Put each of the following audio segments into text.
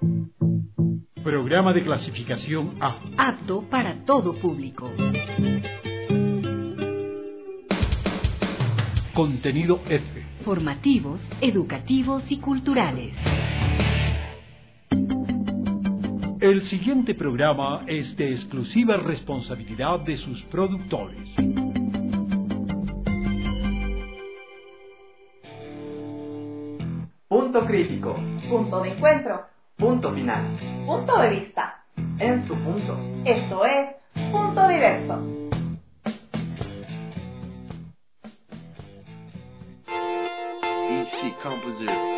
Programa de clasificación A. Apto para todo público. Contenido F. Formativos, educativos y culturales. El siguiente programa es de exclusiva responsabilidad de sus productores. Punto crítico. Punto de encuentro. Punto final. Punto de vista. En su punto. Esto es Punto Diverso. EC Compositor.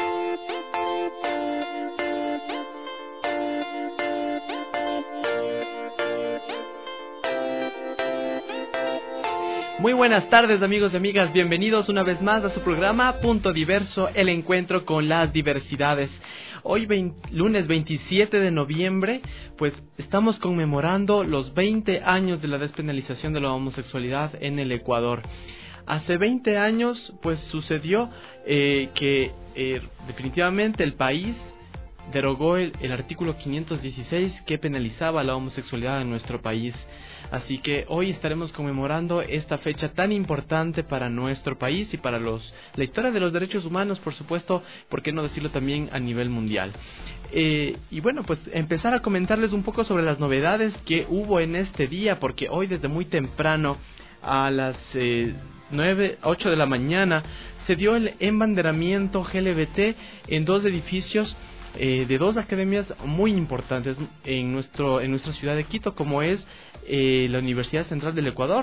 Muy buenas tardes, amigos y amigas, bienvenidos una vez más a su programa Punto Diverso, el encuentro con las diversidades. Hoy lunes 27 de noviembre, pues estamos conmemorando los 20 años de la despenalización de la homosexualidad en el Ecuador. Hace 20 años, pues sucedió que definitivamente el país derogó el artículo 516 que penalizaba la homosexualidad en nuestro país. Así que hoy estaremos conmemorando esta fecha tan importante para nuestro país y para la historia de los derechos humanos, por supuesto, por qué no decirlo también a nivel mundial. Y bueno, pues empezar a comentarles un poco sobre las novedades que hubo en este día, porque hoy desde muy temprano, a las 8 de la mañana, se dio el embanderamiento LGBT en dos edificios de dos academias muy importantes en nuestra ciudad de Quito, como es la Universidad Central del Ecuador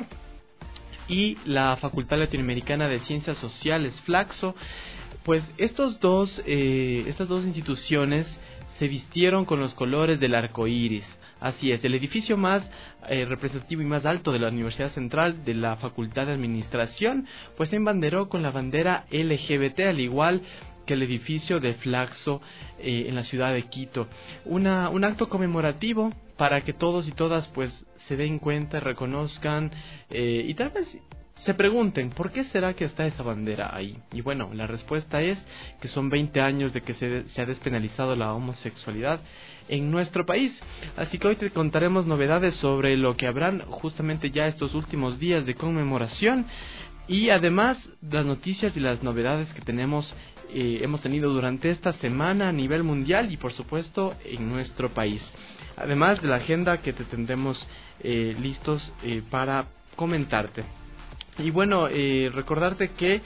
y la Facultad Latinoamericana de Ciencias Sociales, Flaxo. Pues estas dos instituciones se vistieron con los colores del arco iris. Así es, el edificio más representativo y más alto de la Universidad Central, de la Facultad de Administración, pues se embanderó con la bandera LGBT, al igual que el edificio de Flaxo en la ciudad de Quito. Un acto conmemorativo para que todos y todas pues se den cuenta, reconozcan y tal vez se pregunten ¿por qué será que está esa bandera ahí? Y bueno, la respuesta es que son 20 años de que se ha despenalizado la homosexualidad en nuestro país. Así que hoy te contaremos novedades sobre lo que habrán justamente ya estos últimos días de conmemoración y además las noticias y las novedades que hemos tenido durante esta semana a nivel mundial y por supuesto en nuestro país. Además de la agenda que te tendremos listos para comentarte. Y bueno, recordarte que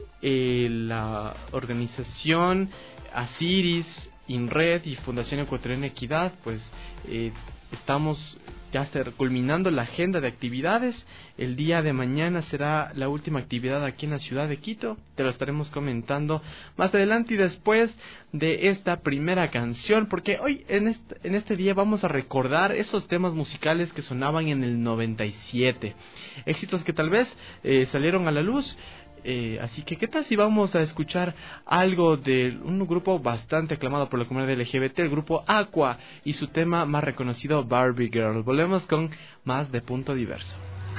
la organización Asiris, INRED y Fundación Ecuatoriana Equidad, pues estamos ya culminando la agenda de actividades. El día de mañana será la última actividad aquí en la ciudad de Quito. Te lo estaremos comentando más adelante y después de esta primera canción, porque hoy en este día vamos a recordar esos temas musicales que sonaban en el 97. Éxitos que tal vez salieron a la luz. Así que, ¿qué tal si vamos a escuchar algo de un grupo bastante aclamado por la comunidad LGBT, el grupo Aqua, y su tema más reconocido, Barbie Girl? Volvemos con más de Punto Diverso.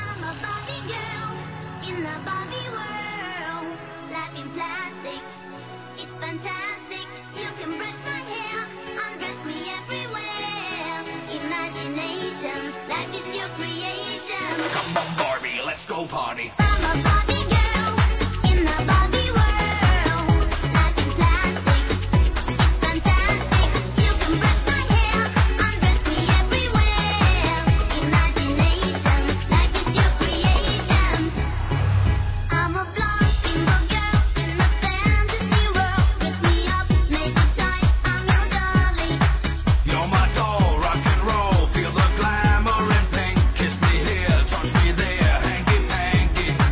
Come on, Barbie, let's go party. Hanky,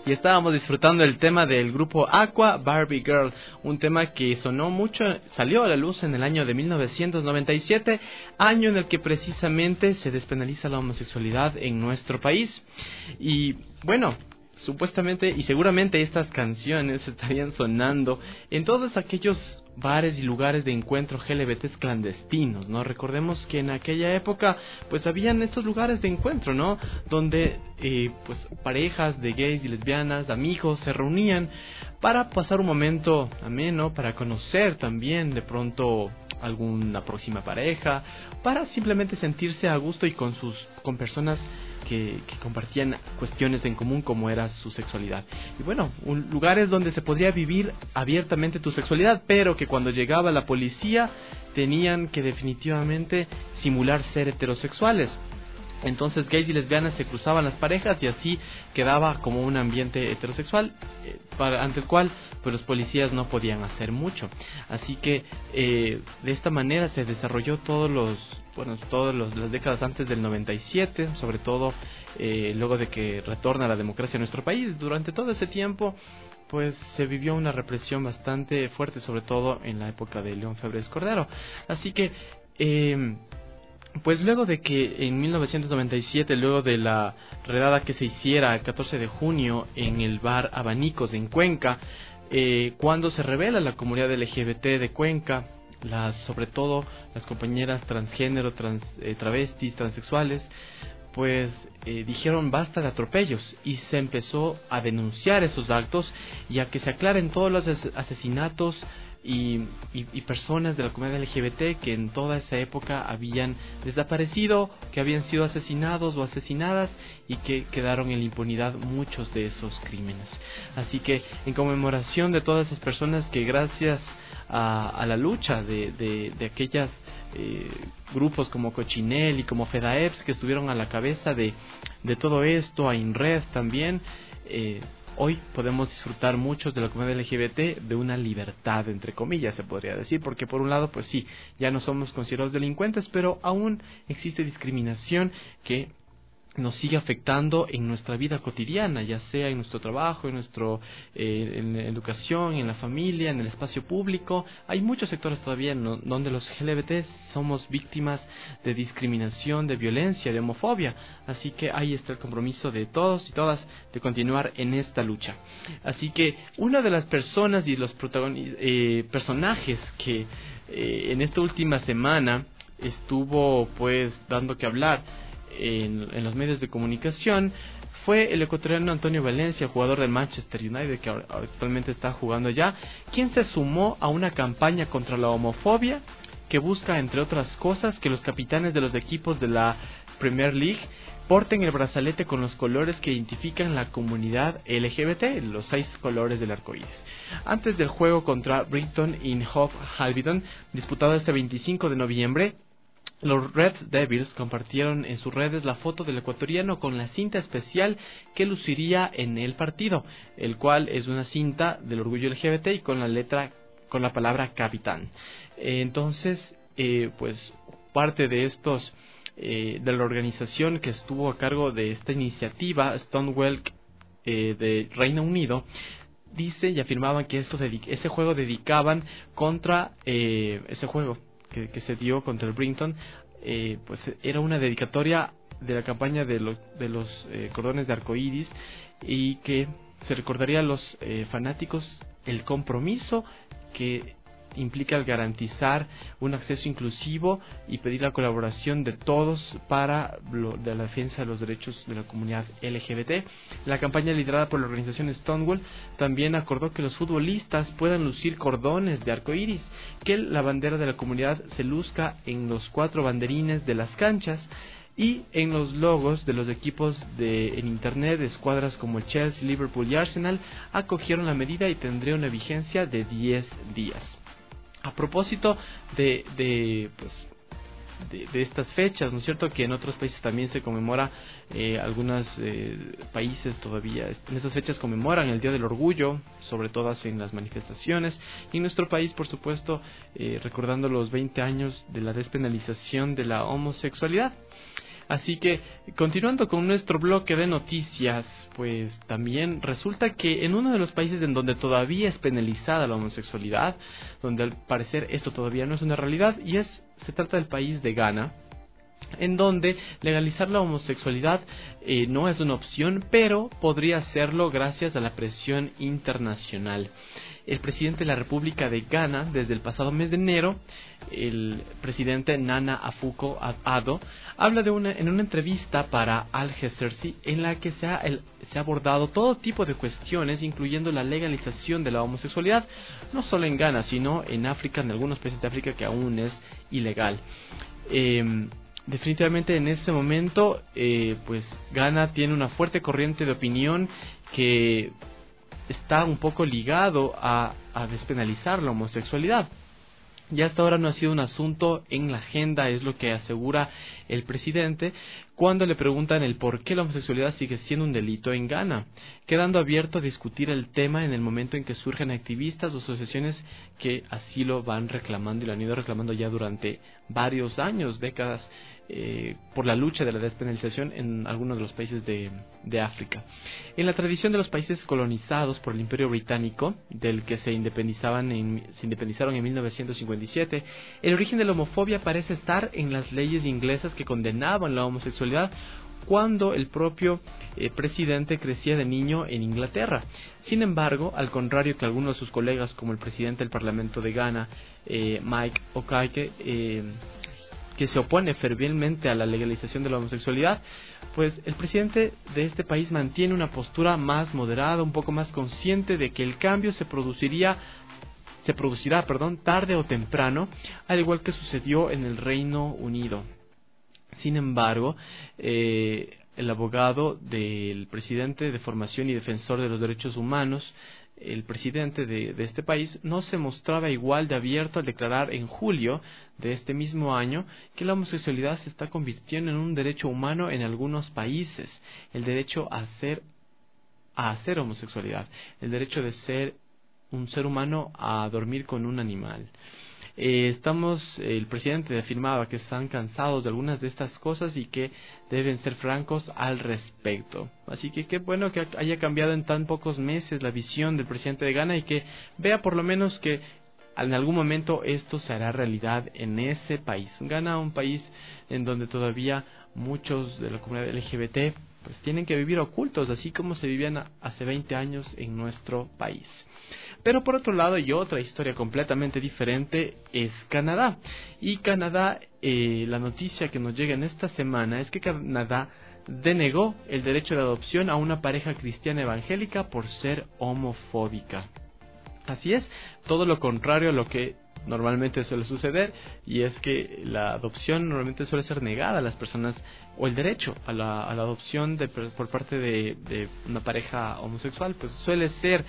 Y estábamos disfrutando el tema del grupo Aqua, Barbie Girl, un tema que sonó mucho, salió a la luz en el año de 1997, año en el que precisamente se despenaliza la homosexualidad en nuestro país. Y bueno, supuestamente y seguramente estas canciones estarían sonando en todos aquellos bares y lugares de encuentro LGBTs clandestinos, ¿no? Recordemos que en aquella época pues habían estos lugares de encuentro, ¿no? Donde pues parejas de gays y lesbianas, amigos se reunían para pasar un momento ameno, para conocer también de pronto alguna próxima pareja, para simplemente sentirse a gusto y con personas que compartían cuestiones en común como era su sexualidad. Y bueno, lugares donde se podría vivir abiertamente tu sexualidad, pero que cuando llegaba la policía tenían que definitivamente simular ser heterosexuales. Entonces gays y lesbianas se cruzaban las parejas y así quedaba como un ambiente heterosexual ante el cual pues los policías no podían hacer mucho. Así que de esta manera se desarrolló todas las décadas antes del 97, sobre todo luego de que retorna la democracia a nuestro país. Durante todo ese tiempo pues se vivió una represión bastante fuerte, sobre todo en la época de León Febres Cordero. Así que pues luego de que en 1997, luego de la redada que se hiciera el 14 de junio en el bar Abanicos en Cuenca, cuando se revela la comunidad LGBT de Cuenca, sobre todo las compañeras transgénero, travestis, transexuales, pues dijeron basta de atropellos y se empezó a denunciar esos actos y a que se aclaren todos los asesinatos y personas de la comunidad LGBT que en toda esa época habían desaparecido, que habían sido asesinados o asesinadas y que quedaron en la impunidad muchos de esos crímenes. Así que en conmemoración de todas esas personas que gracias a la lucha de aquellas grupos como Cochinel y como FEDAEPS que estuvieron a la cabeza de todo esto, a INRED también, hoy podemos disfrutar muchos de la comunidad LGBT de una libertad, entre comillas, se podría decir, porque por un lado, pues sí, ya no somos considerados delincuentes, pero aún existe discriminación que nos sigue afectando en nuestra vida cotidiana, ya sea en nuestro trabajo, en la educación, en la familia, en el espacio público. Hay muchos sectores todavía donde los LGBT somos víctimas de discriminación, de violencia, de homofobia. Así que ahí está el compromiso de todos y todas de continuar en esta lucha. Así que una de las personas y los personajes que en esta última semana estuvo pues dando que hablar en los medios de comunicación fue el ecuatoriano Antonio Valencia, jugador del Manchester United que actualmente está jugando allá, quien se sumó a una campaña contra la homofobia que busca, entre otras cosas, que los capitanes de los equipos de la Premier League porten el brazalete con los colores que identifican la comunidad LGBT, los 6 colores del arco iris. Antes del juego contra Brighton y Hove Albion, disputado este 25 de noviembre, los Red Devils compartieron en sus redes la foto del ecuatoriano con la cinta especial que luciría en el partido, el cual es una cinta del orgullo LGBT y con la palabra capitán. Entonces, pues parte de estos de la organización que estuvo a cargo de esta iniciativa, Stonewall de Reino Unido, dice y afirmaban que ese juego dedicaban contra ese juego que se dio contra el Brighton, pues era una dedicatoria de la campaña de los cordones de arcoíris y que se recordaría a los fanáticos el compromiso que implica el garantizar un acceso inclusivo y pedir la colaboración de todos para de la defensa de los derechos de la comunidad LGBT. La campaña liderada por la organización Stonewall también acordó que los futbolistas puedan lucir cordones de arcoíris, que la bandera de la comunidad se luzca en los 4 banderines de las canchas y en los logos de los equipos en internet. Escuadras como Chelsea, Liverpool y Arsenal acogieron la medida y tendría una vigencia de 10 días. A propósito de estas fechas, ¿no es cierto? Que en otros países también se conmemora, algunos países todavía en estas fechas conmemoran el Día del Orgullo, sobre todo en las manifestaciones, y en nuestro país, por supuesto, recordando los 20 años de la despenalización de la homosexualidad. Así que, continuando con nuestro bloque de noticias, pues también resulta que en uno de los países en donde todavía es penalizada la homosexualidad, donde al parecer esto todavía no es una realidad, se trata del país de Ghana, en donde legalizar la homosexualidad no es una opción, pero podría serlo gracias a la presión internacional. El presidente de la República de Ghana, desde el pasado mes de enero, el presidente Nana Akufo-Addo, habla en una entrevista para Al Jazeera en la que se ha abordado todo tipo de cuestiones, incluyendo la legalización de la homosexualidad, no solo en Ghana, sino en África, en algunos países de África que aún es ilegal. Definitivamente en ese momento, pues Ghana tiene una fuerte corriente de opinión que está un poco ligado a despenalizar la homosexualidad. Ya hasta ahora no ha sido un asunto en la agenda, es lo que asegura el presidente cuando le preguntan el por qué la homosexualidad sigue siendo un delito en Ghana, quedando abierto a discutir el tema en el momento en que surgen activistas o asociaciones que así lo van reclamando y lo han ido reclamando ya durante varios años, décadas, por la lucha de la despenalización en algunos de los países de África. En la tradición de los países colonizados por el Imperio Británico, del que se independizaron en 1957, el origen de la homofobia parece estar en las leyes inglesas que condenaban la homosexualidad cuando el propio presidente crecía de niño en Inglaterra. Sin embargo, al contrario que algunos de sus colegas, como el presidente del Parlamento de Ghana, Mike Okaike, que se opone fervientemente a la legalización de la homosexualidad, pues el presidente de este país mantiene una postura más moderada, un poco más consciente de que el cambio se producirá tarde o temprano, al igual que sucedió en el Reino Unido. Sin embargo, el abogado del presidente de formación y defensor de los derechos humanos, el presidente de este país, no se mostraba igual de abierto al declarar en julio de este mismo año que la homosexualidad se está convirtiendo en un derecho humano en algunos países. El derecho a hacer homosexualidad, el derecho de ser un ser humano a dormir con un animal. El presidente afirmaba que están cansados de algunas de estas cosas y que deben ser francos al respecto. Así que qué bueno que haya cambiado en tan pocos meses la visión del presidente de Ghana y que vea por lo menos que en algún momento esto se hará realidad en ese país. Ghana, un país en donde todavía muchos de la comunidad LGBT pues tienen que vivir ocultos, así como se vivían hace 20 años en nuestro país. Pero por otro lado, y otra historia completamente diferente, es Canadá. Y Canadá, la noticia que nos llega en esta semana es que Canadá denegó el derecho de adopción a una pareja cristiana evangélica por ser homofóbica. Así es, todo lo contrario a lo que normalmente suele suceder, y es que la adopción normalmente suele ser negada a las personas, o el derecho a la adopción por parte de una pareja homosexual, pues suele ser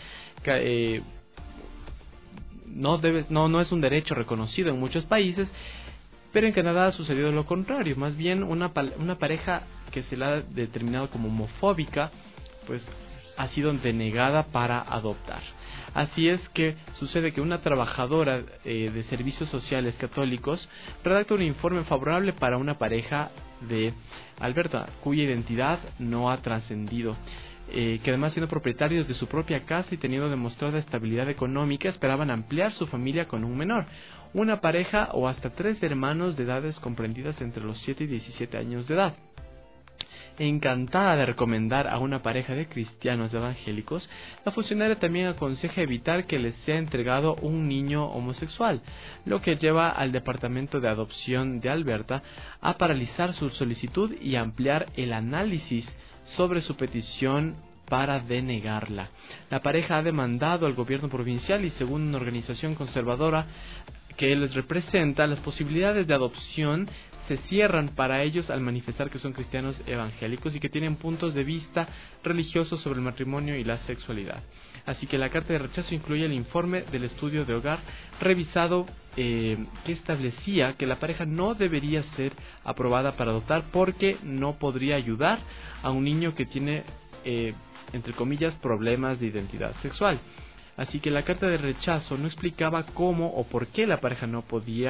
no es un derecho reconocido en muchos países, pero en Canadá ha sucedido lo contrario. Más bien una pareja que se la ha determinado como homofóbica, pues ha sido denegada para adoptar. Así es que sucede que una trabajadora de servicios sociales católicos redacta un informe favorable para una pareja de Alberta, cuya identidad no ha trascendido. Que además, siendo propietarios de su propia casa y teniendo demostrada estabilidad económica, esperaban ampliar su familia con un menor, una pareja o hasta 3 hermanos de edades comprendidas entre los 7 y 17 años de edad. Encantada de recomendar a una pareja de cristianos evangélicos, la funcionaria también aconseja evitar que les sea entregado un niño homosexual, lo que lleva al Departamento de Adopción de Alberta a paralizar su solicitud y ampliar el análisis sobre su petición para denegarla. La pareja ha demandado al gobierno provincial y, según una organización conservadora que les representa, las posibilidades de adopción se cierran para ellos al manifestar que son cristianos evangélicos y que tienen puntos de vista religiosos sobre el matrimonio y la sexualidad. Así que la carta de rechazo incluye el informe del estudio de hogar revisado que establecía que la pareja no debería ser aprobada para adoptar porque no podría ayudar a un niño que tiene, entre comillas, problemas de identidad sexual. Así que la carta de rechazo no explicaba cómo o por qué la pareja no podía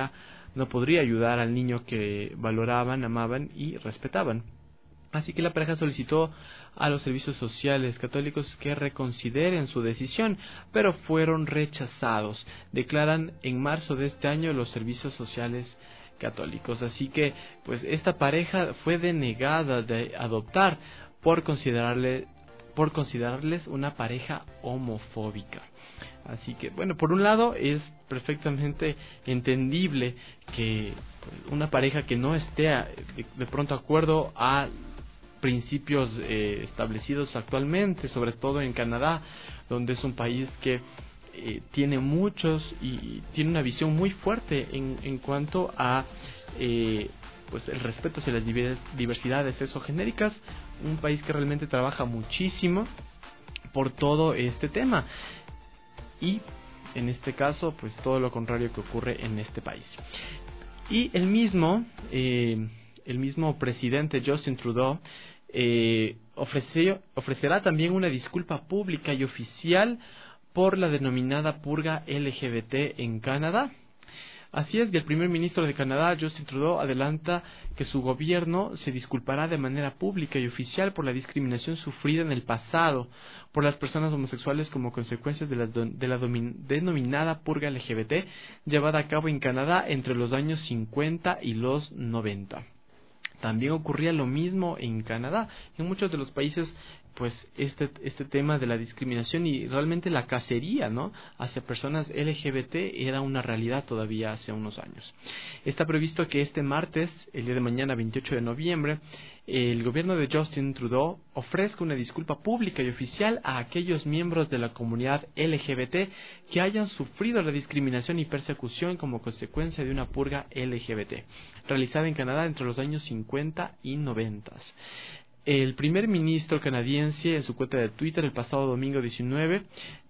no podría ayudar al niño que valoraban, amaban y respetaban. Así que la pareja solicitó a los servicios sociales católicos que reconsideren su decisión, pero fueron rechazados, declaran en marzo de este año los servicios sociales católicos. Así que pues esta pareja fue denegada de adoptar por considerarles una pareja homofóbica. Así que bueno, por un lado es perfectamente entendible que una pareja que no esté de pronto de acuerdo a principios establecidos actualmente, sobre todo en Canadá, donde es un país que tiene muchos y tiene una visión muy fuerte en cuanto a pues el respeto hacia las diversidades sexogenéricas, un país que realmente trabaja muchísimo por todo este tema, y en este caso pues todo lo contrario que ocurre en este país. Y el mismo presidente Justin Trudeau ofrecerá también una disculpa pública y oficial por la denominada purga LGBT en Canadá. Así es, y el primer ministro de Canadá, Justin Trudeau, adelanta que su gobierno se disculpará de manera pública y oficial por la discriminación sufrida en el pasado por las personas homosexuales como consecuencias de la denominada purga LGBT llevada a cabo en Canadá entre los años 50 y los 90. También ocurría lo mismo en Canadá. En muchos de los países, pues este tema de la discriminación y realmente la cacería, ¿no?, hacia personas LGBT era una realidad todavía hace unos años. Está previsto que este martes, el día de mañana, 28 de noviembre, el gobierno de Justin Trudeau ofrezca una disculpa pública y oficial a aquellos miembros de la comunidad LGBT que hayan sufrido la discriminación y persecución como consecuencia de una purga LGBT realizada en Canadá entre los años 50 y 90. El primer ministro canadiense en su cuenta de Twitter el pasado domingo 19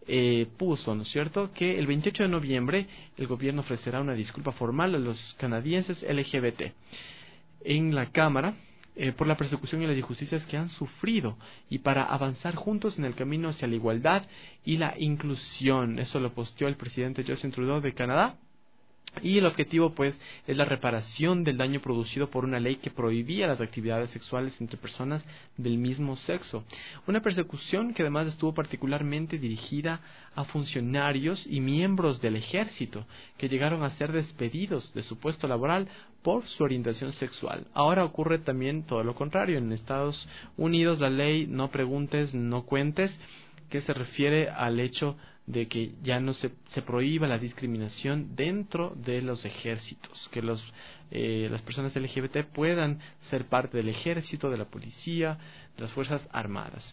puso, ¿no es cierto?, que el 28 de noviembre el gobierno ofrecerá una disculpa formal a los canadienses LGBT en la Cámara por la persecución y las injusticias que han sufrido y para avanzar juntos en el camino hacia la igualdad y la inclusión. Eso lo posteó el presidente Justin Trudeau de Canadá. Y el objetivo, pues, es la reparación del daño producido por una ley que prohibía las actividades sexuales entre personas del mismo sexo. Una persecución que además estuvo particularmente dirigida a funcionarios y miembros del ejército que llegaron a ser despedidos de su puesto laboral por su orientación sexual. Ahora ocurre también todo lo contrario. En Estados Unidos la ley No Preguntes, No Cuentes, que se refiere al hecho de que ya no se prohíba la discriminación dentro de los ejércitos, que las personas LGBT puedan ser parte del ejército, de la policía, de las fuerzas armadas.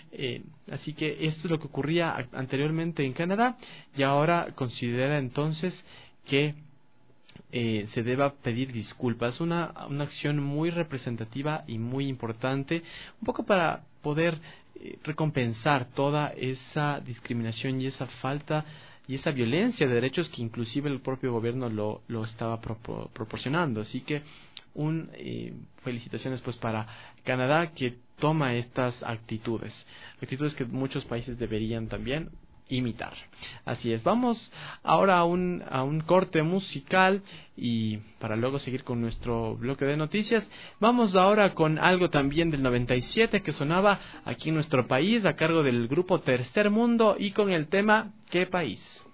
Así que esto es lo que ocurría anteriormente en Canadá, y ahora considera entonces que se deba pedir disculpas. Una acción muy representativa y muy importante, un poco para poder recompensar toda esa discriminación y esa falta y esa violencia de derechos que inclusive el propio gobierno lo estaba proporcionando. Así que felicitaciones pues para Canadá, que toma estas actitudes que muchos países deberían también imitar. Así es, vamos ahora a un corte musical y para luego seguir con nuestro bloque de noticias. Vamos ahora con algo también del 97 que sonaba aquí en nuestro país a cargo del grupo Tercer Mundo y con el tema ¿Qué país?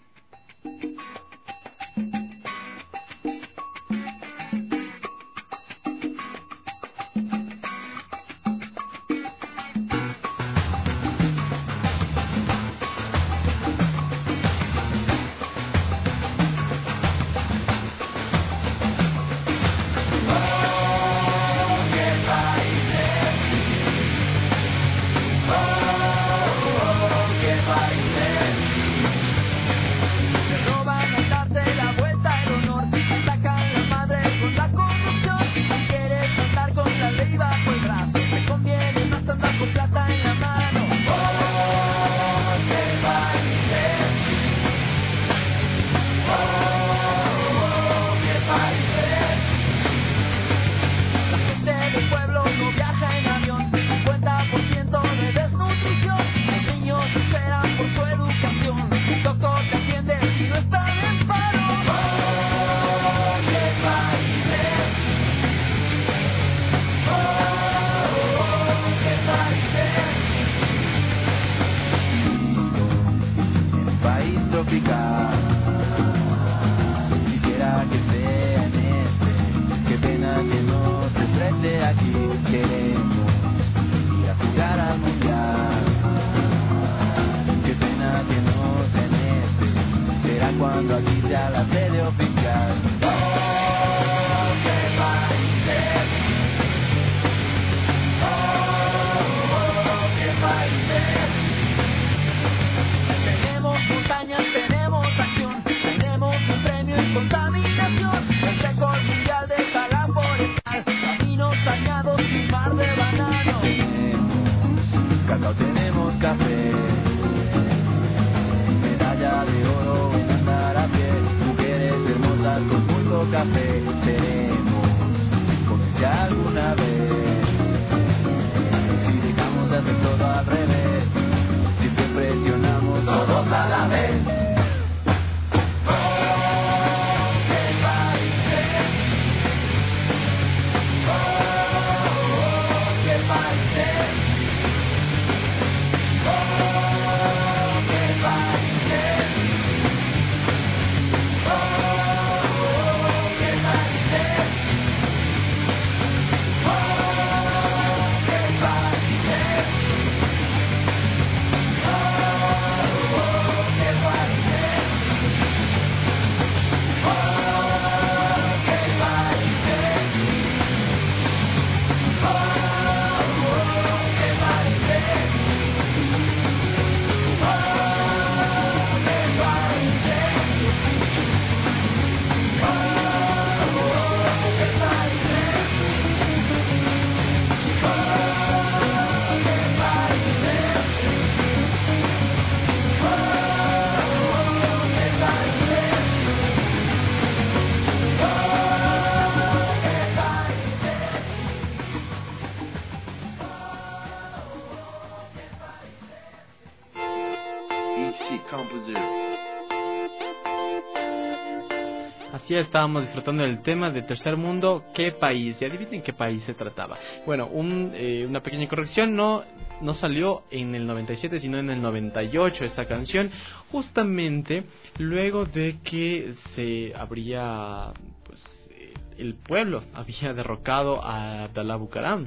tomamos café. Medalla de oro en andar a pie, mujeres hermosas con mucho café. Seremos potencia alguna vez, si dejamos de hacer todo al revés, siempre presionamos todos a la vez. Así estábamos disfrutando del tema de Tercer Mundo, ¿qué país? Y adivinen qué país se trataba. Bueno, una pequeña corrección, no salió en el 97, sino en el 98 esta canción, justamente luego de que se habría, pues, el pueblo había derrocado a Abdalá Bucaram.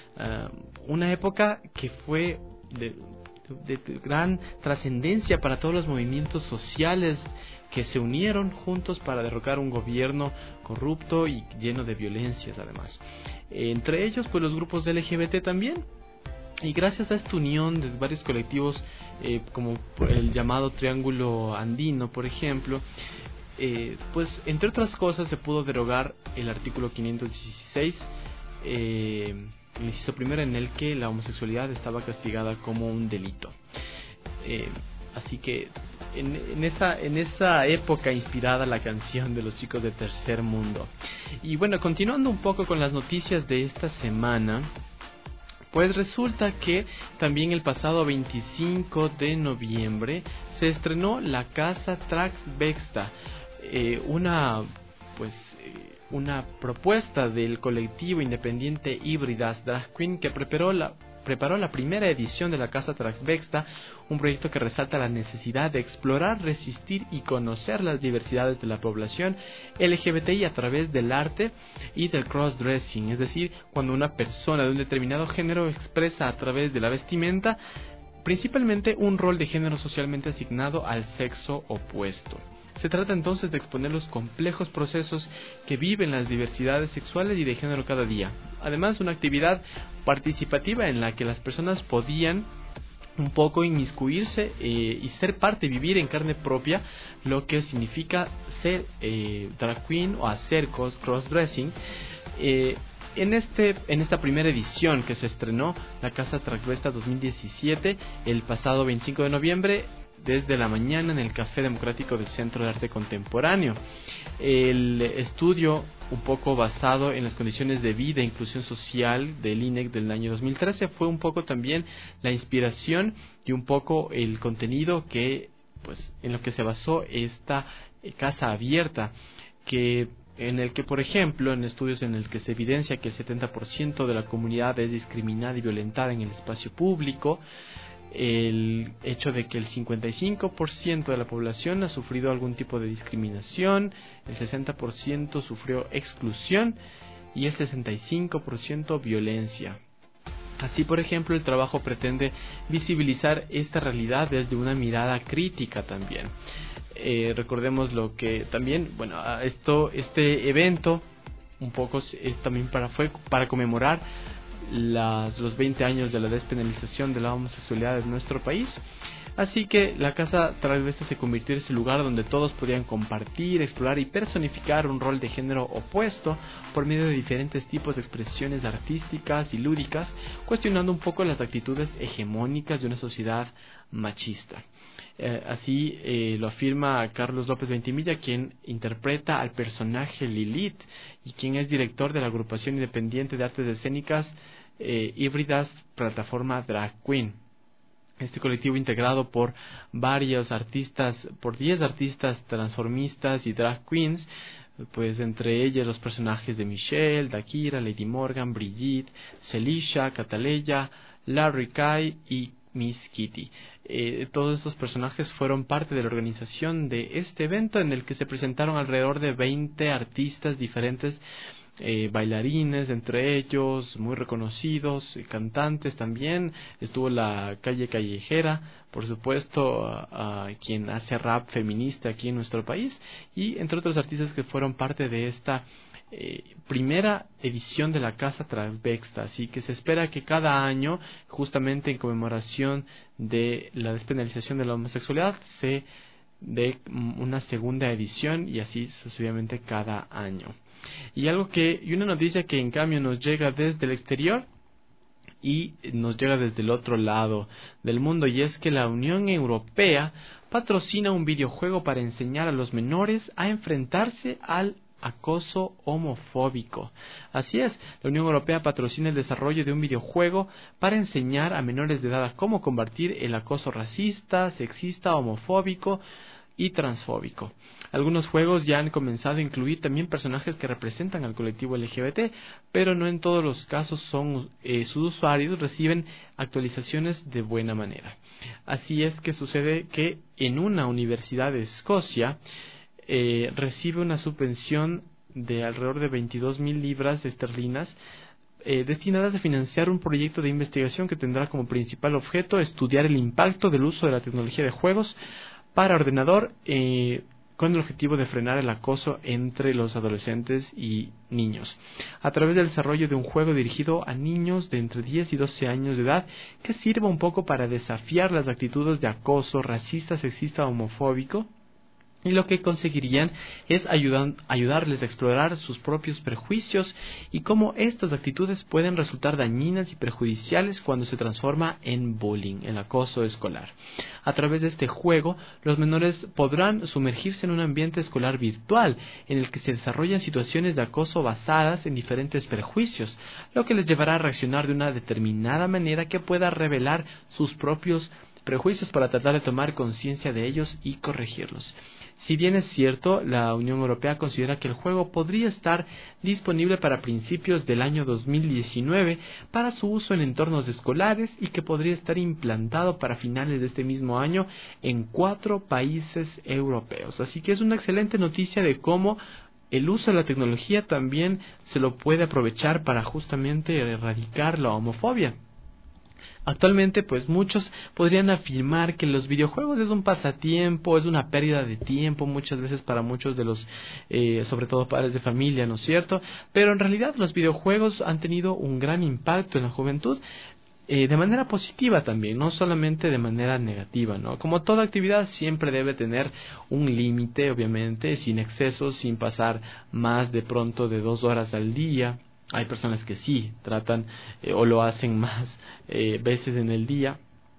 Una época que fue de gran trascendencia para todos los movimientos sociales que se unieron juntos para derrocar un gobierno corrupto y lleno de violencias además. Entre ellos pues los grupos de LGBT también. Y gracias a esta unión de varios colectivos como el llamado Triángulo Andino, por ejemplo, pues entre otras cosas se pudo derogar el artículo 516, el inciso primero, en el que la homosexualidad estaba castigada como un delito. Así que en esa época inspirada la canción de los chicos de Tercer Mundo. Y bueno, continuando un poco con las noticias de esta semana, pues resulta que también el pasado 25 de noviembre se estrenó La Casa Traxbexta, una propuesta del colectivo independiente Híbridas Drag Queen, que preparó la primera edición de la Casa Traxbexta, un proyecto que resalta la necesidad de explorar, resistir y conocer las diversidades de la población LGBTI a través del arte y del crossdressing, es decir, cuando una persona de un determinado género expresa a través de la vestimenta principalmente un rol de género socialmente asignado al sexo opuesto. Se trata entonces de exponer los complejos procesos que viven las diversidades sexuales y de género cada día. Además, una actividad participativa en la que las personas podían un poco inmiscuirse y ser parte, vivir en carne propia lo que significa ser drag queen o hacer crossdressing. En esta primera edición que se estrenó, la Casa Traxbexta 2017, el pasado 25 de noviembre, desde la mañana en el Café Democrático del Centro de Arte Contemporáneo. El estudio, un poco basado en las condiciones de vida e inclusión social del INEC del año 2013, fue un poco también la inspiración y un poco el contenido que, pues, en lo que se basó esta casa abierta, en el que, por ejemplo, en estudios en el que se evidencia que el 70% de la comunidad es discriminada y violentada en el espacio público, el hecho de que el 55% de la población ha sufrido algún tipo de discriminación, el 60% sufrió exclusión y el 65% violencia. Así, por ejemplo, el trabajo pretende visibilizar esta realidad desde una mirada crítica también. Recordemos lo que también, bueno, este evento un poco es también fue para conmemorar los 20 años de la despenalización de la homosexualidad en nuestro país. Así que la casa transvesti se convirtió en ese lugar donde todos podían compartir, explorar y personificar un rol de género opuesto por medio de diferentes tipos de expresiones artísticas y lúdicas, cuestionando un poco las actitudes hegemónicas de una sociedad machista. Así lo afirma Carlos López Ventimilla, quien interpreta al personaje Lilith y quien es director de la agrupación independiente de artes escénicas híbridas plataforma Drag Queen. Este colectivo integrado por varios artistas, por 10 artistas transformistas y drag queens, pues entre ellas los personajes de Michelle, Dakira, Lady Morgan, Brigitte, Celisha, Cataleya, Larry Kai y Miss Kitty. Todos estos personajes fueron parte de la organización de este evento, en el que se presentaron alrededor de 20 artistas diferentes, bailarines entre ellos, muy reconocidos, cantantes también. Estuvo la Calle Callejera, por supuesto, quien hace rap feminista aquí en nuestro país, y entre otros artistas que fueron parte de esta primera edición de la Casa Transvexta. Así que se espera que cada año, justamente en conmemoración de la despenalización de la homosexualidad, se dé una segunda edición, y así sucesivamente cada año. Y una noticia que en cambio nos llega desde el exterior y nos llega desde el otro lado del mundo, y es que la Unión Europea patrocina un videojuego para enseñar a los menores a enfrentarse al acoso homofóbico. Así es, la Unión Europea patrocina el desarrollo de un videojuego para enseñar a menores de edad a cómo combatir el acoso racista, sexista, homofóbico y transfóbico. Algunos juegos ya han comenzado a incluir también personajes que representan al colectivo LGBT, pero no en todos los casos sus usuarios reciben actualizaciones de buena manera. Así es que sucede que en una universidad de Escocia recibe una subvención de alrededor de 22,000 libras esterlinas destinadas a financiar un proyecto de investigación que tendrá como principal objeto estudiar el impacto del uso de la tecnología de juegos para ordenador con el objetivo de frenar el acoso entre los adolescentes y niños, a través del desarrollo de un juego dirigido a niños de entre 10 y 12 años de edad, que sirva un poco para desafiar las actitudes de acoso racista, sexista, homofóbico. Y lo que conseguirían es ayudarles a explorar sus propios prejuicios y cómo estas actitudes pueden resultar dañinas y perjudiciales cuando se transforma en bullying, en acoso escolar. A través de este juego, los menores podrán sumergirse en un ambiente escolar virtual en el que se desarrollan situaciones de acoso basadas en diferentes prejuicios, lo que les llevará a reaccionar de una determinada manera que pueda revelar sus propios prejuicios para tratar de tomar conciencia de ellos y corregirlos. Si bien es cierto, la Unión Europea considera que el juego podría estar disponible para principios del año 2019 para su uso en entornos escolares y que podría estar implantado para finales de este mismo año en 4 países europeos. Así que es una excelente noticia de cómo el uso de la tecnología también se lo puede aprovechar para justamente erradicar la homofobia. Actualmente, pues muchos podrían afirmar que los videojuegos es un pasatiempo, es una pérdida de tiempo muchas veces para muchos de los, sobre todo padres de familia, ¿no es cierto? Pero en realidad los videojuegos han tenido un gran impacto en la juventud, de manera positiva también, no solamente de manera negativa, ¿no? Como toda actividad siempre debe tener un límite, obviamente, sin excesos, sin pasar más de pronto de 2 horas al día. Hay personas que sí tratan o lo hacen más veces en el día,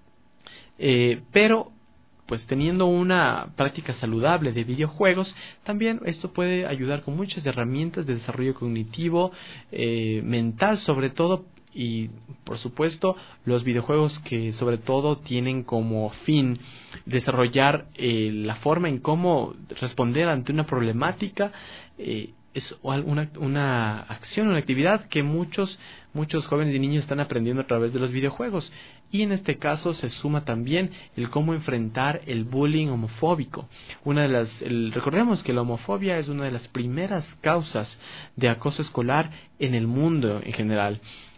pero pues teniendo una práctica saludable de videojuegos, también esto puede ayudar con muchas herramientas de desarrollo cognitivo, mental sobre todo, y por supuesto los videojuegos que sobre todo tienen como fin desarrollar la forma en cómo responder ante una problemática. Es una acción, una actividad que muchos jóvenes y niños están aprendiendo a través de los videojuegos. Y en este caso se suma también el cómo enfrentar el bullying homofóbico. Recordemos que la homofobia es una de las primeras causas de acoso escolar en el mundo en general.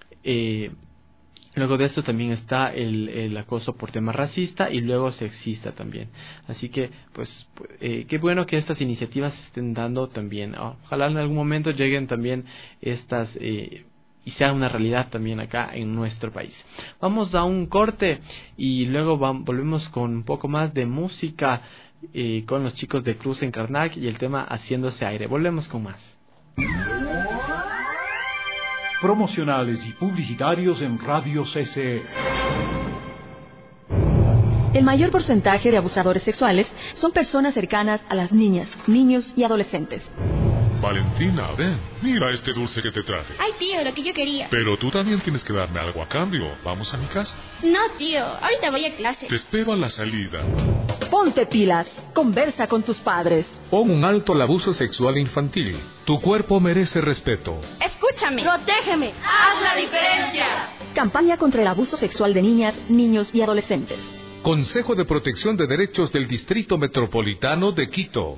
Luego de esto también está el acoso por tema racista y luego sexista también. Así que, pues, qué bueno que estas iniciativas se estén dando también. Ojalá en algún momento lleguen también estas y sea una realidad también acá en nuestro país. Vamos a un corte y luego volvemos con un poco más de música con los chicos de Cruz en Karnak y el tema Haciéndose Aire. Volvemos con más. Promocionales y publicitarios en Radio CCE. El mayor porcentaje de abusadores sexuales son personas cercanas a las niñas, niños y adolescentes. Valentina, ven, mira este dulce que te traje. Ay, tío, lo que yo quería. Pero tú también tienes que darme algo a cambio. ¿Vamos a mi casa? No, tío, ahorita voy a clase. Te espero a la salida. Ponte pilas, conversa con tus padres. Pon un alto al abuso sexual infantil. Tu cuerpo merece respeto. Escúchame. ¡Protégeme! ¡Haz la diferencia! Campaña contra el abuso sexual de niñas, niños y adolescentes. Consejo de Protección de Derechos del Distrito Metropolitano de Quito.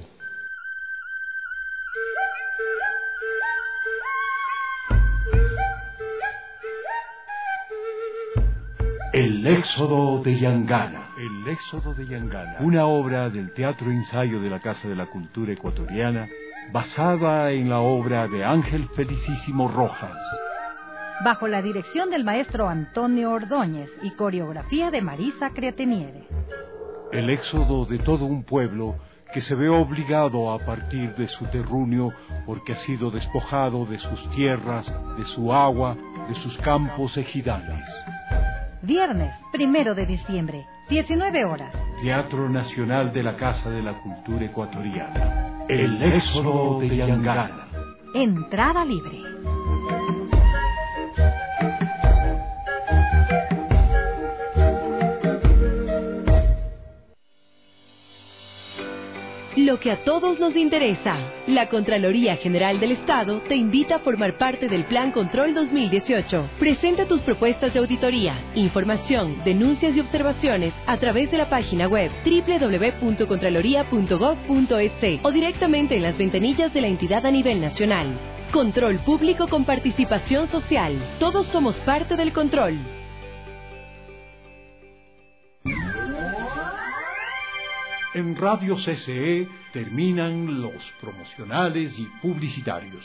El Éxodo de Yangana. El Éxodo de Yangana. Una obra del Teatro Ensayo de la Casa de la Cultura Ecuatoriana, basada en la obra de Ángel Felicísimo Rojas. Bajo la dirección del maestro Antonio Ordóñez y coreografía de Marisa Createniere. El éxodo de todo un pueblo que se ve obligado a partir de su terruño porque ha sido despojado de sus tierras, de su agua, de sus campos ejidales. Viernes 1 de diciembre, 19 horas. Teatro Nacional de la Casa de la Cultura Ecuatoriana. El Éxodo de Yangana. Entrada libre. Lo que a todos nos interesa. La Contraloría General del Estado te invita a formar parte del Plan Control 2018. Presenta tus propuestas de auditoría, información, denuncias y observaciones a través de la página web www.contraloría.gov.es o directamente en las ventanillas de la entidad a nivel nacional. Control público con participación social. Todos somos parte del control. En Radio CCE terminan los promocionales y publicitarios.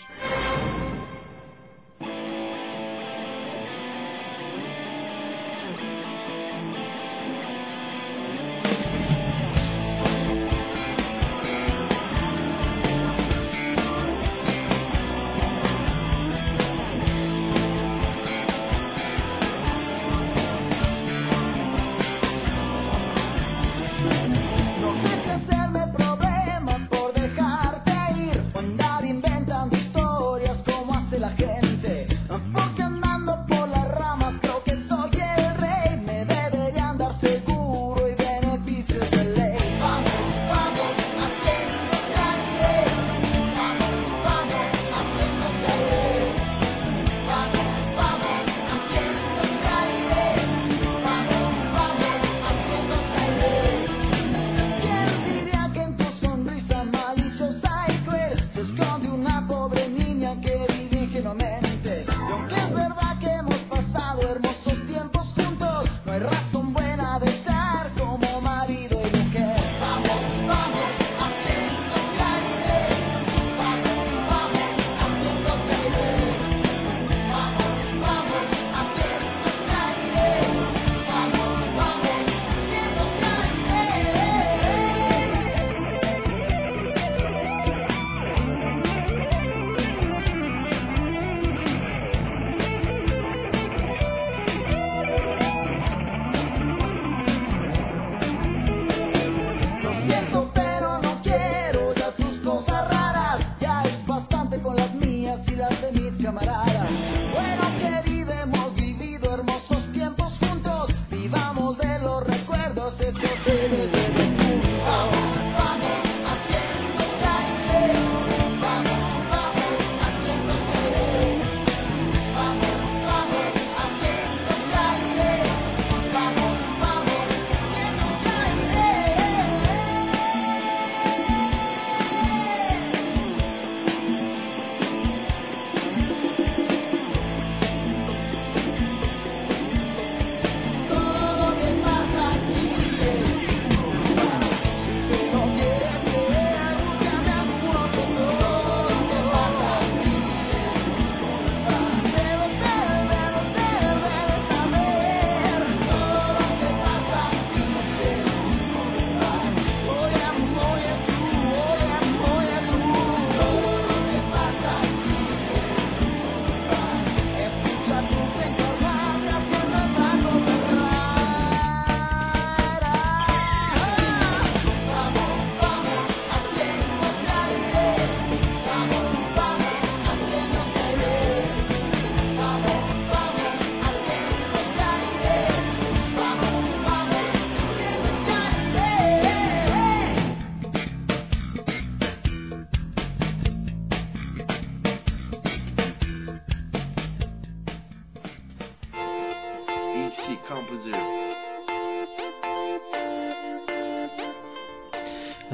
Hacerme problemas por dejarte ir, o andar inventando historias como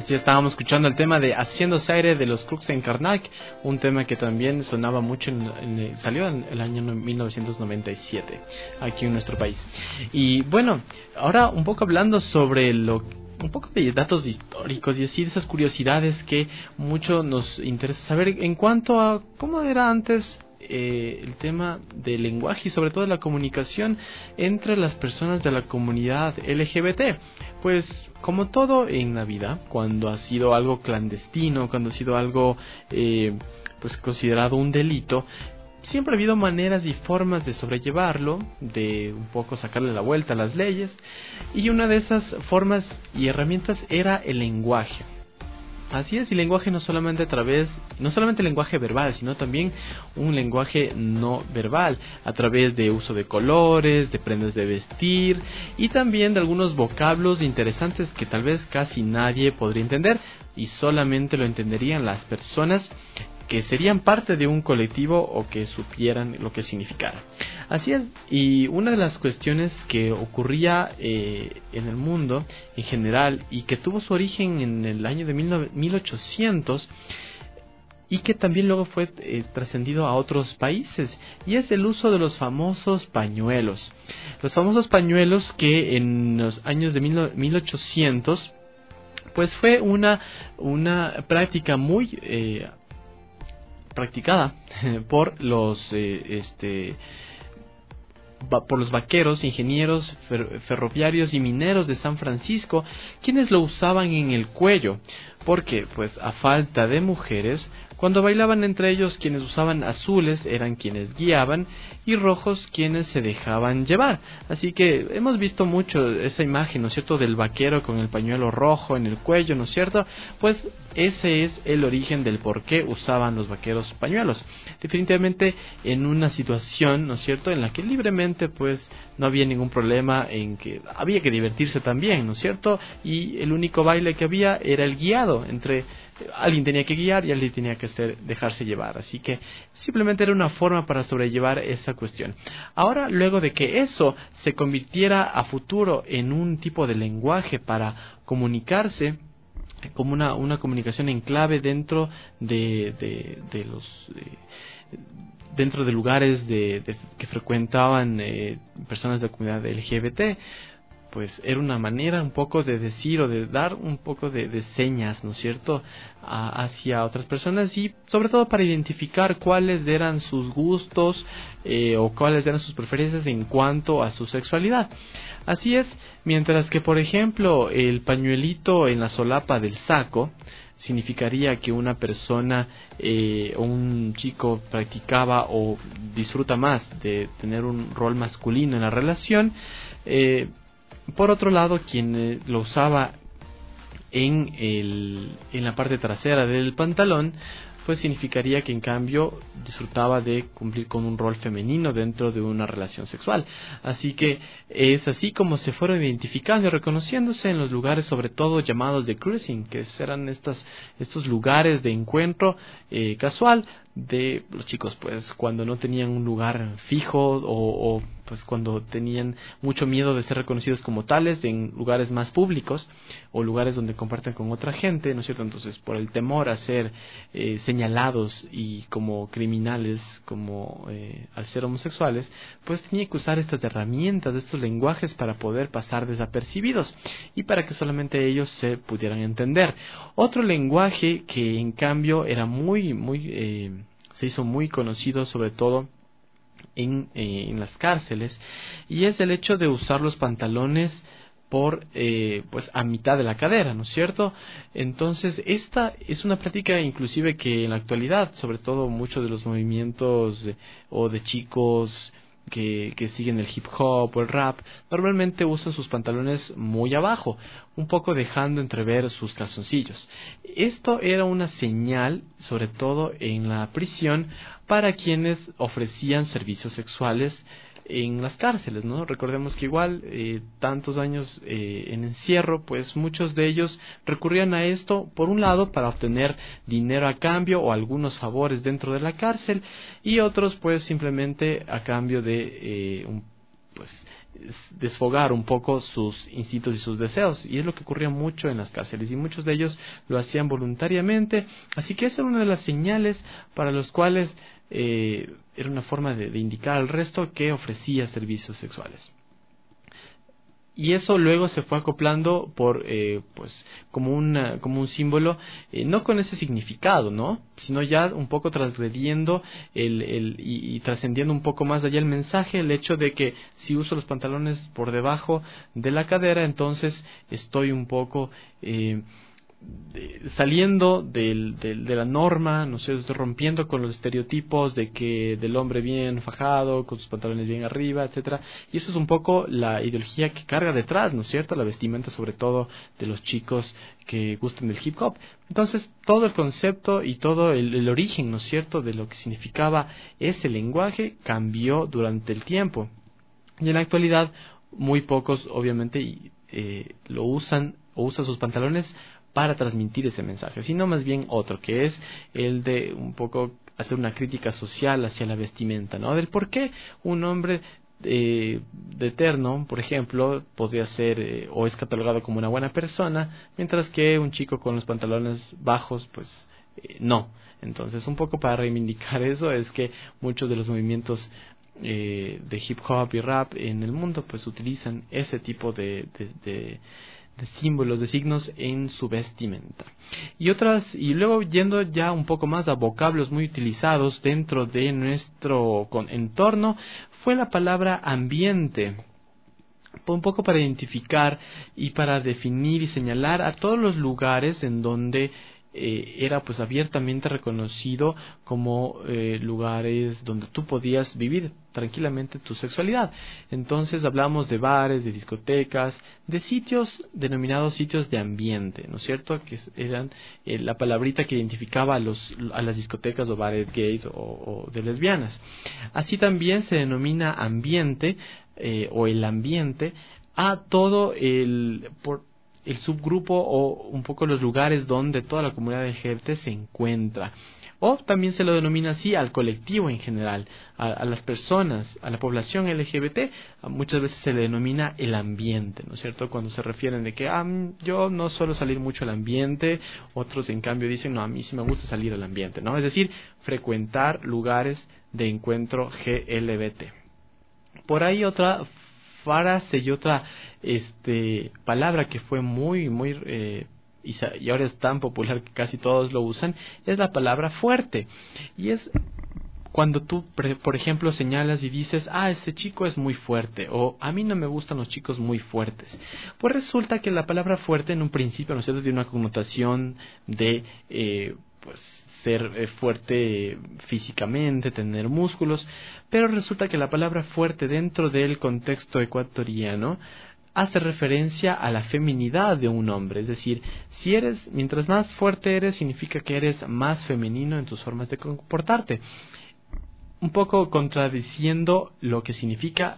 Así estábamos escuchando el tema de Haciéndose Aire de los Crux en Karnak, un tema que también sonaba mucho, salió en el año 1997 aquí en nuestro país. Y bueno, ahora un poco hablando sobre un poco de datos históricos y así de esas curiosidades que mucho nos interesa saber en cuanto a cómo era antes el tema del lenguaje y sobre todo de la comunicación entre las personas de la comunidad LGBT. Pues como todo en la vida, cuando ha sido algo clandestino, cuando ha sido algo pues considerado un delito, siempre ha habido maneras y formas de sobrellevarlo, de un poco sacarle la vuelta a las leyes, y una de esas formas y herramientas era el lenguaje. Así es, y lenguaje no solamente el lenguaje verbal, sino también un lenguaje no verbal, a través de uso de colores, de prendas de vestir, y también de algunos vocablos interesantes que tal vez casi nadie podría entender, y solamente lo entenderían las personas que serían parte de un colectivo o que supieran lo que significara. Así es, y una de las cuestiones que ocurría en el mundo en general y que tuvo su origen en el año de 1800 y que también luego fue trascendido a otros países, y es el uso de los famosos pañuelos. Los famosos pañuelos que en los años de 1800 pues fue una práctica muy practicada por los vaqueros, ingenieros ferroviarios y mineros de San Francisco, quienes lo usaban en el cuello, porque pues a falta de mujeres, cuando bailaban entre ellos, quienes usaban azules eran quienes guiaban y rojos quienes se dejaban llevar. Así que hemos visto mucho esa imagen, ¿no es cierto?, del vaquero con el pañuelo rojo en el cuello, ¿no es cierto? Pues ese es el origen del por qué usaban los vaqueros pañuelos. Definitivamente en una situación, ¿no es cierto?, en la que libremente pues no había ningún problema, en que había que divertirse también, ¿no es cierto? Y el único baile que había era el guiado, entre alguien tenía que guiar y alguien tenía que dejarse llevar. Así que simplemente era una forma para sobrellevar esa cuestión. Ahora, luego de que eso se convirtiera a futuro en un tipo de lenguaje para comunicarse, como una comunicación en clave dentro de los dentro de lugares que frecuentaban personas de la comunidad LGBT, pues era una manera un poco de decir o de dar un poco de señas, ¿no es cierto?, hacia otras personas, y sobre todo para identificar cuáles eran sus gustos o cuáles eran sus preferencias en cuanto a su sexualidad. Así es, mientras que, por ejemplo, el pañuelito en la solapa del saco significaría que una persona o un chico practicaba o disfruta más de tener un rol masculino en la relación. Por otro lado, quien lo usaba en la parte trasera del pantalón, pues significaría que en cambio disfrutaba de cumplir con un rol femenino dentro de una relación sexual. Así que es así como se fueron identificando y reconociéndose en los lugares, sobre todo llamados de cruising, que eran estos lugares de encuentro casual de los chicos, pues cuando no tenían un lugar fijo o pues cuando tenían mucho miedo de ser reconocidos como tales en lugares más públicos o lugares donde comparten con otra gente, ¿no es cierto? Entonces, por el temor a ser señalados y como criminales, como al ser homosexuales, pues tenía que usar estas herramientas, estos lenguajes para poder pasar desapercibidos y para que solamente ellos se pudieran entender. Otro lenguaje que en cambio era se hizo muy conocido, sobre todo en las cárceles, y es el hecho de usar los pantalones pues a mitad de la cadera, ¿no es cierto? Entonces esta es una práctica inclusive que en la actualidad, sobre todo muchos de los movimientos de chicos que siguen el hip hop o el rap, normalmente usan sus pantalones muy abajo, un poco dejando entrever sus calzoncillos. Esto era una señal, sobre todo en la prisión, para quienes ofrecían servicios sexuales en las cárceles, ¿no? Recordemos que igual tantos años en encierro, pues muchos de ellos recurrían a esto, por un lado, para obtener dinero a cambio o algunos favores dentro de la cárcel, y otros pues simplemente a cambio de pues desfogar un poco sus instintos y sus deseos, y es lo que ocurría mucho en las cárceles, y muchos de ellos lo hacían voluntariamente. Así que esa era una de las señales para los cuales era una forma de indicar al resto que ofrecía servicios sexuales. Y eso luego se fue acoplando por pues como un símbolo, no con ese significado, ¿no? Sino ya un poco transgrediendo y trascendiendo un poco más allá el mensaje, el hecho de que si uso los pantalones por debajo de la cadera, entonces estoy un poco saliendo de la norma, ¿no es cierto? Estoy rompiendo con los estereotipos de que del hombre bien fajado, con sus pantalones bien arriba, etcétera. Y eso es un poco la ideología que carga detrás, ¿no es cierto? La vestimenta, sobre todo de los chicos que gustan del hip hop. Entonces, todo el concepto y todo el origen, ¿no es cierto?, de lo que significaba ese lenguaje cambió durante el tiempo. Y en la actualidad, muy pocos, obviamente, lo usan o usan sus pantalones para transmitir ese mensaje, sino más bien otro, que es el de un poco hacer una crítica social hacia la vestimenta, ¿no? Del por qué un hombre de terno, por ejemplo, podría ser o es catalogado como una buena persona, mientras que un chico con los pantalones bajos, pues no. Entonces, un poco para reivindicar eso es que muchos de los movimientos de hip hop y rap en el mundo, pues utilizan ese tipo de símbolos, de signos en su vestimenta. Y luego yendo ya un poco más a vocablos muy utilizados dentro de nuestro entorno, fue la palabra ambiente. Un poco para identificar y para definir y señalar a todos los lugares en donde era pues abiertamente reconocido como lugares donde tú podías vivir tranquilamente tu sexualidad. Entonces hablamos de bares, de discotecas, de sitios denominados sitios de ambiente, ¿no es cierto? Que eran la palabrita que identificaba a las discotecas o bares gays o de lesbianas. Así también se denomina ambiente o el ambiente a todo el subgrupo o un poco los lugares donde toda la comunidad LGBT se encuentra. O también se lo denomina así al colectivo en general, a las personas, a la población LGBT, muchas veces se le denomina el ambiente, ¿no es cierto? Cuando se refieren de que yo no suelo salir mucho al ambiente, otros en cambio dicen, no, a mí sí me gusta salir al ambiente, ¿no? Es decir, frecuentar lugares de encuentro LGBT. Por ahí otra frase y otra palabra que fue muy y ahora es tan popular que casi todos lo usan, es la palabra fuerte. Y es cuando tú, por ejemplo, señalas y dices, ese chico es muy fuerte, o a mí no me gustan los chicos muy fuertes. Pues resulta que la palabra fuerte en un principio, ¿no es cierto?, tiene una connotación de ser fuerte físicamente, tener músculos, pero resulta que la palabra fuerte dentro del contexto ecuatoriano hace referencia a la feminidad de un hombre, es decir, mientras más fuerte eres, significa que eres más femenino en tus formas de comportarte, un poco contradiciendo lo que significa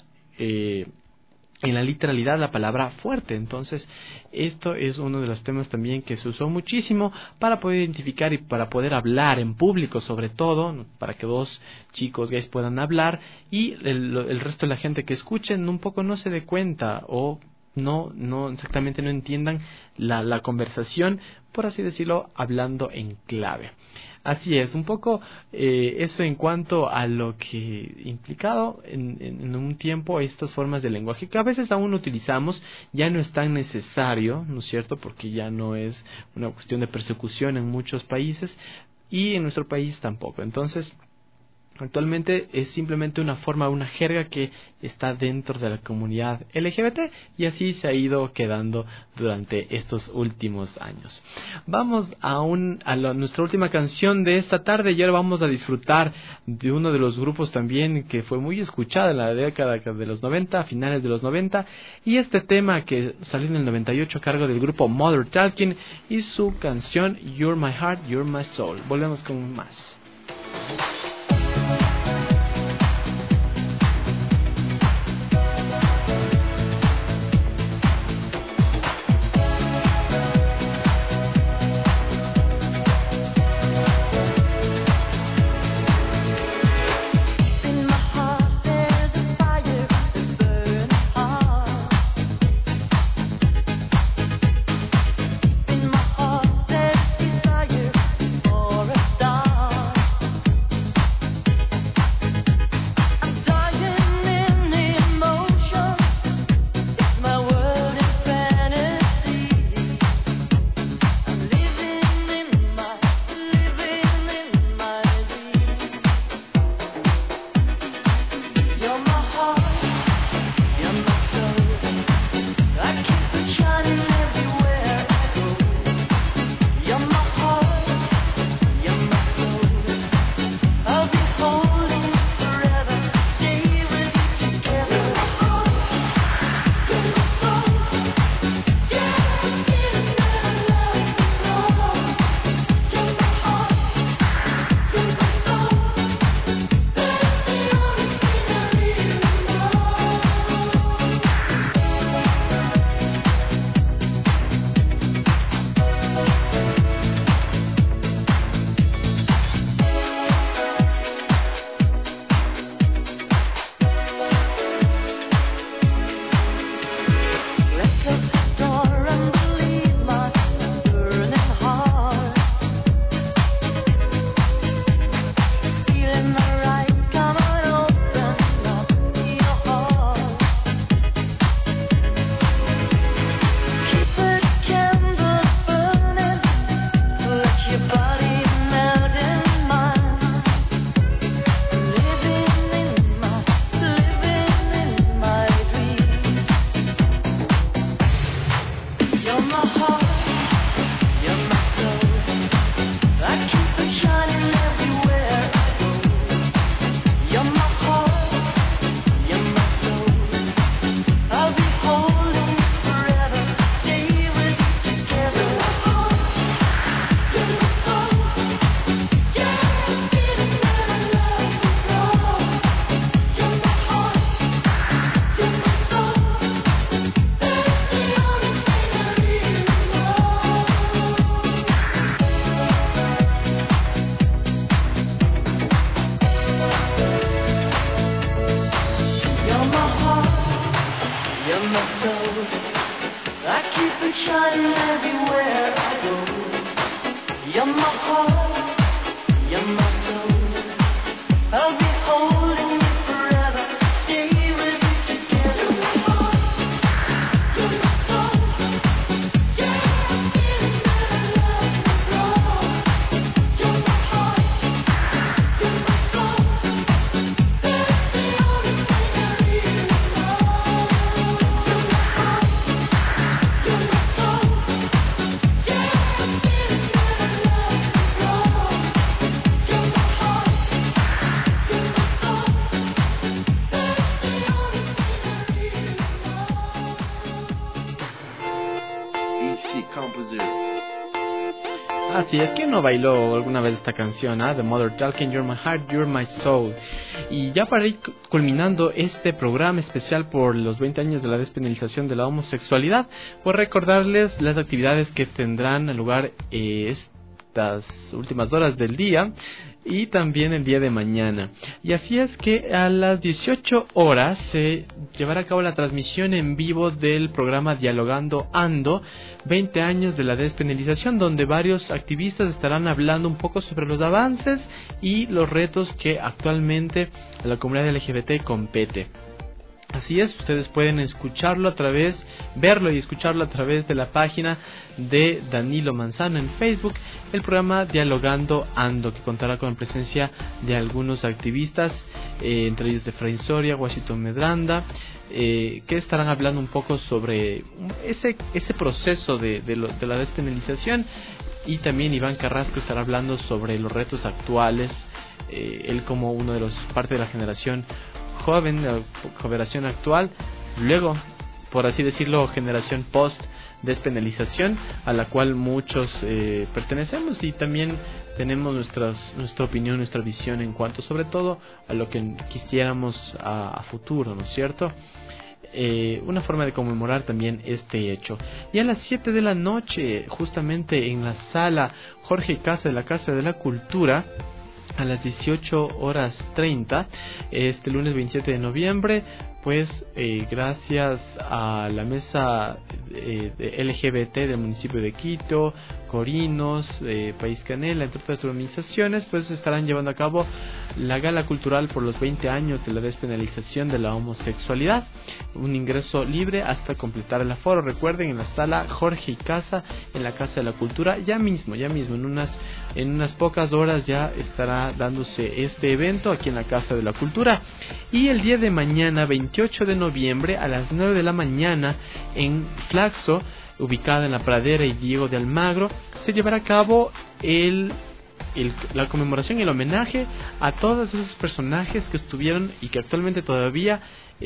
en la literalidad la palabra fuerte. Entonces, esto es uno de los temas también que se usó muchísimo para poder identificar y para poder hablar en público, sobre todo, para que dos chicos gays puedan hablar y el resto de la gente que escuchen un poco no se dé cuenta o no exactamente no entiendan la conversación, por así decirlo, hablando en clave. Así es, un poco eso en cuanto a lo que implicado en un tiempo estas formas de lenguaje que a veces aún utilizamos, ya no es tan necesario, ¿no es cierto?, porque ya no es una cuestión de persecución en muchos países y en nuestro país tampoco. Entonces, actualmente es simplemente una forma, una jerga que está dentro de la comunidad LGBT y así se ha ido quedando durante estos últimos años. Vamos a nuestra última canción de esta tarde y ahora vamos a disfrutar de uno de los grupos también que fue muy escuchado en la década de los 90, a finales de los 90, y este tema que salió en el 98 a cargo del grupo Mother Talking y su canción You're My Heart, You're My Soul. Volvemos con más. In my heart there's a fire that's burning. Sunshine everywhere I go. You're my heart, you're my soul. I'll be holding you forever, stay with you together. You're my heart, you're my soul. Yeah, I'm feeling that I love you, Lord. You're my heart, you're my soul. That's the only thing I really know. You're my heart, you're my soul. Yeah, I'm feeling that I love you, Lord. You're my heart, you're my soul. That's the only thing I really know. Easy composer. Así es, ¿quién no bailó alguna vez esta canción? The Mother Talking, You're My Heart, You're My Soul. Y ya para ir culminando este programa especial por los 20 años de la despenalización de la homosexualidad, pues recordarles las actividades que tendrán lugar estas últimas horas del día y también el día de mañana. Y así es que a las 18 horas se llevará a cabo la transmisión en vivo del programa Dialogando Ando, 20 años de la despenalización, donde varios activistas estarán hablando un poco sobre los avances y los retos que actualmente a la comunidad LGBT compete. Así es, ustedes pueden verlo y escucharlo a través de la página de Danilo Manzano en Facebook, el programa Dialogando Ando, que contará con la presencia de algunos activistas, entre ellos de Efraín Soria, Washington Medranda, que estarán hablando un poco sobre ese proceso de la despenalización, y también Iván Carrasco estará hablando sobre los retos actuales, él como uno de los parte de la generación joven, la generación actual, luego, por así decirlo, generación post despenalización, a la cual muchos pertenecemos, y también tenemos nuestra opinión, nuestra visión en cuanto sobre todo a lo que quisiéramos a futuro, ¿no es cierto? Una forma de conmemorar también este hecho. Y a las 7 de la noche, justamente en la sala Jorge Casa de la Casa de la Cultura, a las 18:30, este lunes 27 de noviembre, pues gracias a la mesa de LGBT del municipio de Quito, Corinos, País Canela, entre otras organizaciones, pues estarán llevando a cabo la gala cultural por los 20 años de la despenalización de la homosexualidad. Un ingreso libre hasta completar el aforo. Recuerden, en la sala Jorge y Casa, en la Casa de la Cultura, ya mismo, en unas pocas horas ya estará dándose este evento aquí en la Casa de la Cultura. Y el día de mañana, 28 de noviembre, a las 9 de la mañana, en Flaxo, ubicada en la Pradera y Diego de Almagro, se llevará a cabo la conmemoración y el homenaje a todos esos personajes que estuvieron y que actualmente todavía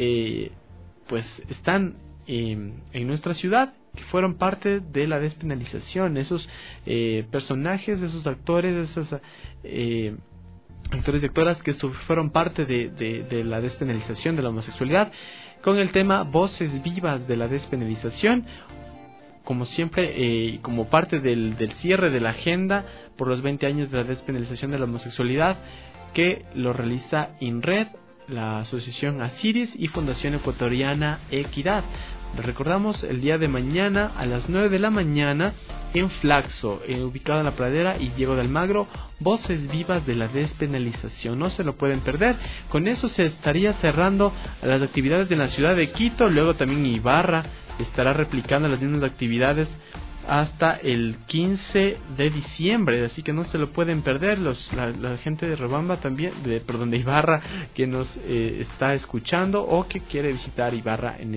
pues están en nuestra ciudad, que fueron parte de la despenalización. Esos personajes, esos actores, esos actores y actoras que fueron parte de la despenalización de la homosexualidad, con el tema Voces Vivas de la Despenalización, como siempre, como parte del cierre de la agenda por los 20 años de la despenalización de la homosexualidad, que lo realiza INRED, la Asociación Asiris y Fundación Ecuatoriana Equidad. Recordamos, el día de mañana a las 9 de la mañana en Flaxo, ubicado en la Pradera y Diego de Almagro, Voces Vivas de la Despenalización. No se lo pueden perder. Con eso se estaría cerrando las actividades en la ciudad de Quito. Luego también Ibarra estará replicando las mismas actividades hasta el 15 de diciembre, así que no se lo pueden perder. La gente de Robamba también, de Ibarra, que nos está escuchando o que quiere visitar Ibarra en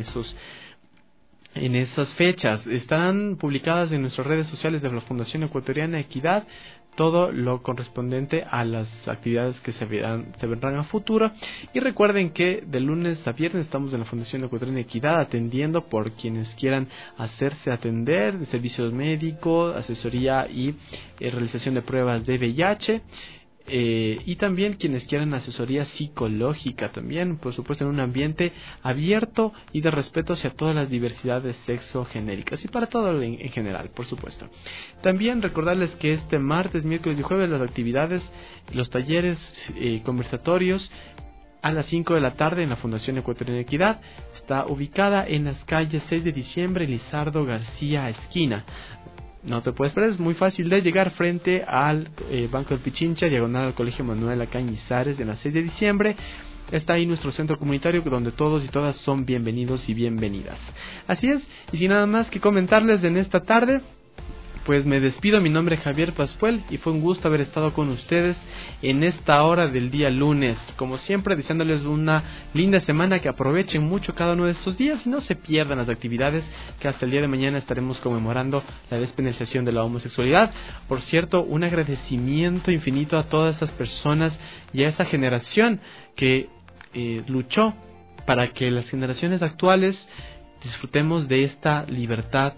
esas fechas, estarán publicadas en nuestras redes sociales de la Fundación Ecuatoriana Equidad todo lo correspondiente a las actividades que se vendrán a futuro. Y recuerden que de lunes a viernes estamos en la Fundación Ecuatoriana Equidad atendiendo por quienes quieran hacerse atender, de servicios médicos, asesoría y realización de pruebas de VIH. Y también quienes quieran asesoría psicológica también, por supuesto, en un ambiente abierto y de respeto hacia todas las diversidades sexogenéricas y para todo en general, por supuesto. También recordarles que este martes, miércoles y jueves las actividades, los talleres conversatorios a las 5 de la tarde en la Fundación Ecuatoriana de Equidad. Está ubicada en las calles 6 de diciembre y Lizardo García esquina. No te puedes perder, es muy fácil de llegar frente al Banco del Pichincha, diagonal al Colegio Manuel Cañizares, en la 6 de diciembre. Está ahí nuestro centro comunitario donde todos y todas son bienvenidos y bienvenidas. Así es, y sin nada más que comentarles en esta tarde, pues me despido. Mi nombre es Javier Pascual y fue un gusto haber estado con ustedes en esta hora del día lunes. Como siempre, deseándoles una linda semana, que aprovechen mucho cada uno de estos días y no se pierdan las actividades que hasta el día de mañana estaremos conmemorando la despenalización de la homosexualidad. Por cierto, un agradecimiento infinito a todas esas personas y a esa generación que luchó para que las generaciones actuales disfrutemos de esta libertad,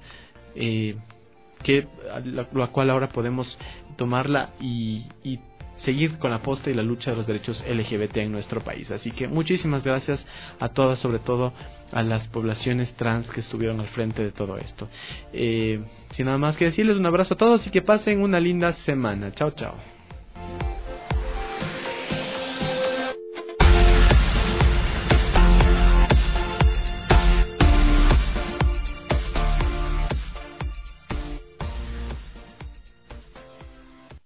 la cual ahora podemos tomarla y seguir con la posta y la lucha de los derechos LGBT en nuestro país. Así que muchísimas gracias a todas, sobre todo a las poblaciones trans que estuvieron al frente de todo esto. Sin nada más que decirles, un abrazo a todos y que pasen una linda semana. Chao, chao.